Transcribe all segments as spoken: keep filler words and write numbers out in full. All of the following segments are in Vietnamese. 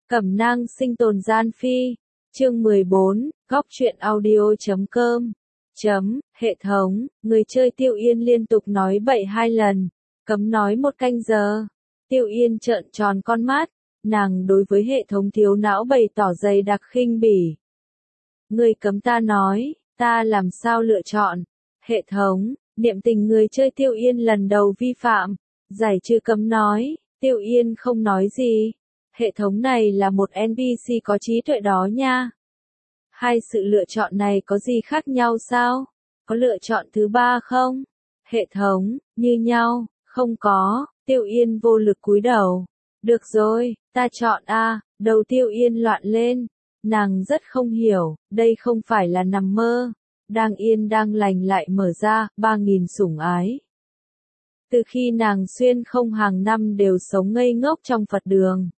Cẩm nang sinh tồn gian phi. Chương mười bốn, góc truyện audio chấm com. Chấm, hệ thống, người chơi Tiêu Yên liên tục nói bậy hai lần, cấm nói một canh giờ. Tiêu Yên trợn tròn con mắt, nàng đối với hệ thống thiếu não bày tỏ dày đặc khinh bỉ. Người cấm ta nói, ta làm sao lựa chọn? Hệ thống, niệm tình người chơi Tiêu Yên lần đầu vi phạm, giải trừ cấm nói. Tiêu Yên không nói gì. Hệ thống này là một en pê xê có trí tuệ đó nha. Hai sự lựa chọn này có gì khác nhau sao? Có lựa chọn thứ ba không? Hệ thống, như nhau, không có. Tiêu Yên vô lực cúi đầu. Được rồi, ta chọn A. Đầu Tiêu Yên loạn lên. Nàng rất không hiểu, đây không phải là nằm mơ. Đang yên đang lành lại mở ra, ba nghìn sủng ái. Từ khi nàng xuyên không hàng năm đều sống ngây ngốc trong Phật đường.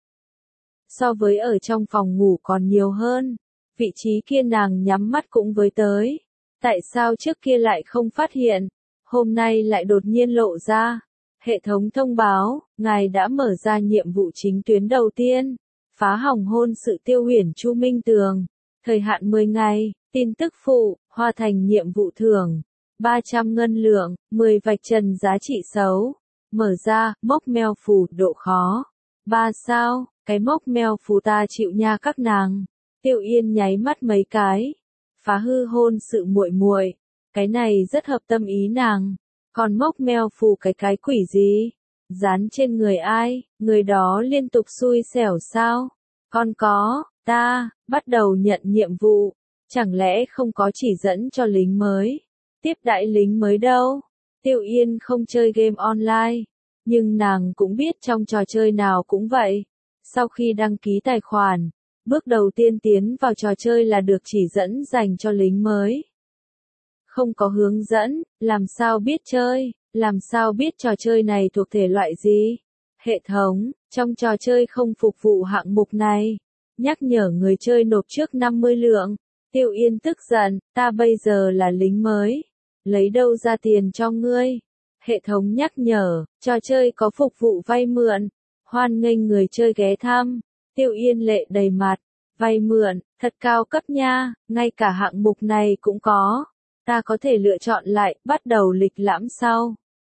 So với ở trong phòng ngủ còn nhiều hơn. Vị trí kia nàng nhắm mắt cũng với tới. Tại sao trước kia lại không phát hiện? Hôm nay lại đột nhiên lộ ra. Hệ thống thông báo, ngài đã mở ra nhiệm vụ chính tuyến đầu tiên. Phá hỏng hôn sự Tiêu Huyền Chu Minh Tường. Thời hạn mười ngày, tin tức phụ, hoàn thành nhiệm vụ thưởng. ba trăm ngân lượng, mười vạch trần giá trị xấu. Mở ra, mốc meo phù, độ khó. ba sao, cái mốc meo phù ta chịu nha các nàng. Tiêu Yên nháy mắt mấy cái. Phá hư hôn sự muội muội, cái này rất hợp tâm ý nàng. Còn mốc meo phù cái cái quỷ gì? Dán trên người ai, người đó liên tục xui xẻo sao? Còn có, ta, bắt đầu nhận nhiệm vụ. Chẳng lẽ không có chỉ dẫn cho lính mới? Tiếp đại lính mới đâu? Tiêu Yên không chơi game online. Nhưng nàng cũng biết trong trò chơi nào cũng vậy. Sau khi đăng ký tài khoản, bước đầu tiên tiến vào trò chơi là được chỉ dẫn dành cho lính mới. Không có hướng dẫn, làm sao biết chơi, làm sao biết trò chơi này thuộc thể loại gì? Hệ thống, trong trò chơi không phục vụ hạng mục này. Nhắc nhở người chơi nộp trước năm mươi lượng. Tiêu Yên tức giận, ta bây giờ là lính mới. Lấy đâu ra tiền cho ngươi? Hệ thống nhắc nhở, trò chơi có phục vụ vay mượn. Hoan nghênh người chơi ghé thăm. Tiêu Yên lệ đầy mặt. Vay mượn, thật cao cấp nha, ngay cả hạng mục này cũng có. Ta có thể lựa chọn lại, bắt đầu lịch lãm sau.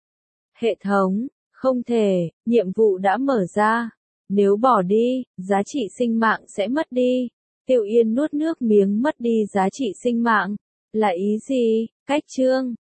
Hệ thống, không thể, nhiệm vụ đã mở ra. Nếu bỏ đi, giá trị sinh mạng sẽ mất đi. Tiêu Yên nuốt nước miếng mất đi giá trị sinh mạng. Là ý gì? Cách chương,